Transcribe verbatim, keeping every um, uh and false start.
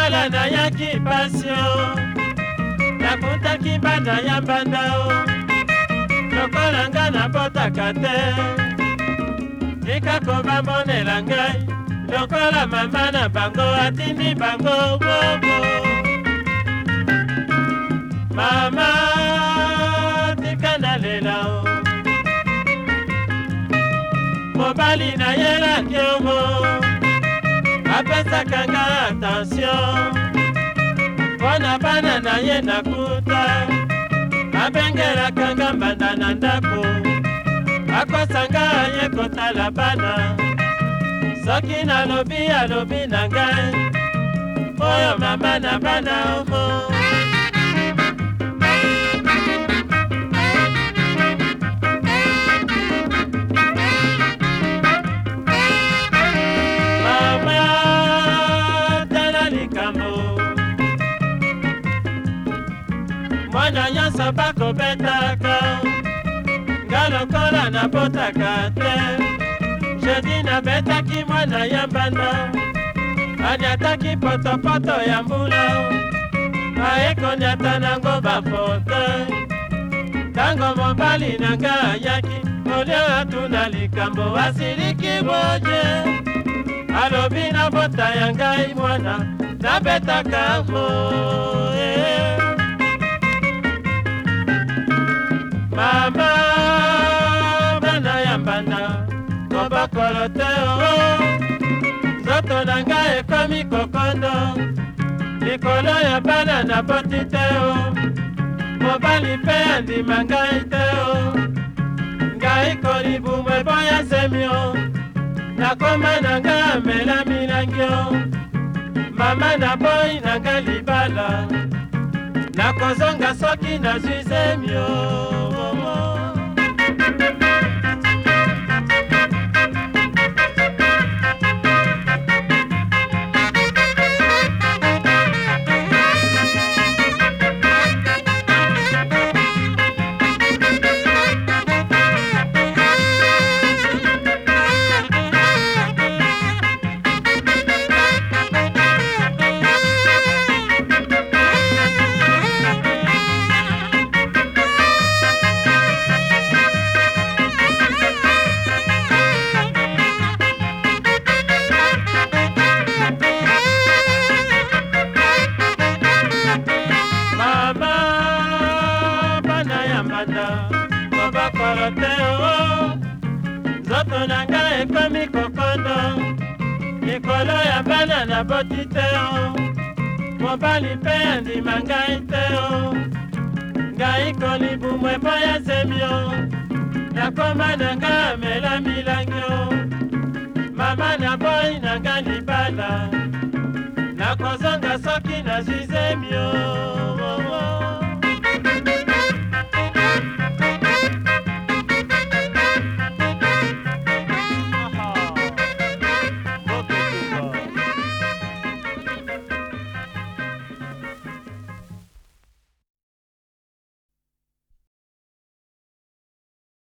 lokola nayaki pasio nakutaki banda ya mbanda o lokola nga nabotaka te likako bamonela ngai lokola mama na bango atindi bango bobo mama tika nalela o mobali nayelaki omo apesaka nga attention mpona bana na ye nakuta abengelaka nga mbanda na ndako akosanga ye kotala bana soki nalobi alobi na ngai oyo mama na bana omo mwana nyonso bakobetaka nga lokola nabotaka te jedi nabetaki mwana ya mbanda anyataki potopoto ya mbula aekonyata nango bafote ntango mobali na nga ayaki olio atuna likambo asiliki boje alobi nabota ya ngai mwana nabetaka mo eh. Mama bana ya mbanda kobakolo te o nzoto na ngai ekomi kokondo likolo ya bana naboti te o mobali mpe andima ngai te o ngai kolibumu eboya semi o nakoma na ngai amela milangi o mama naboyi na ngai libala nakozonga soki nazwi zemi o kobakolo te o nzoto na ngai ekomi kokondo likolo ya bana naboti te o mobali mpe andima ngai te o ngai kolibumu eboya zemi o nakoma na ngai amela milangi o mama naboyi na ngai libala nakozonga soki nazwi zemi o